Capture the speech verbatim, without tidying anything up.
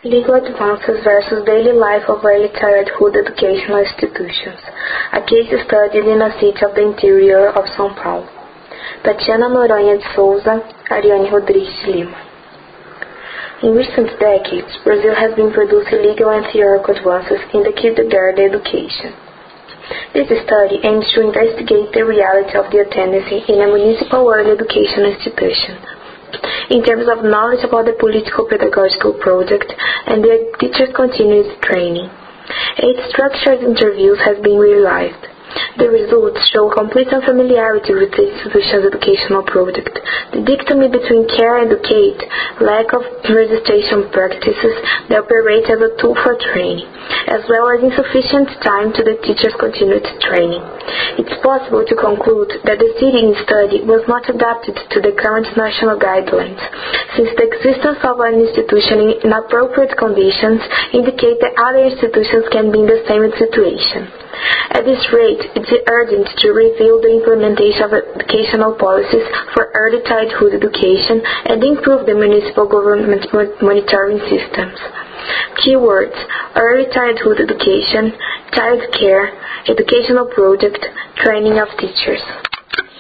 Legal Advances versus Daily Life of Early Childhood Educational Institutions, a case studied in a city of the interior of São Paulo. Tatiana Noronha de Souza, Ariane Rodrigues de Lima. In recent decades, Brazil has been producing legal and theoretical advances in the kindergarten education. This study aims to investigate the reality of the attendance in a municipal early education institution, in terms of knowledge about the political pedagogical project and the teacher's continuous training. Eight structured interviews have been realized. The results show complete unfamiliarity with the institution's educational project, the dichotomy between care and educate, lack of registration practices that operate as a tool for training, as well as insufficient time to the teacher's continued training. It's possible to conclude that the seating study was not adapted to the current national guidelines, since the existence of an institution in appropriate conditions indicate that other institutions can be in the same situation. At this rate, it's urgent to review the implementation of educational policies for early childhood education and improve the municipal government monitoring systems. Keywords: early childhood education, child care, educational project, training of teachers.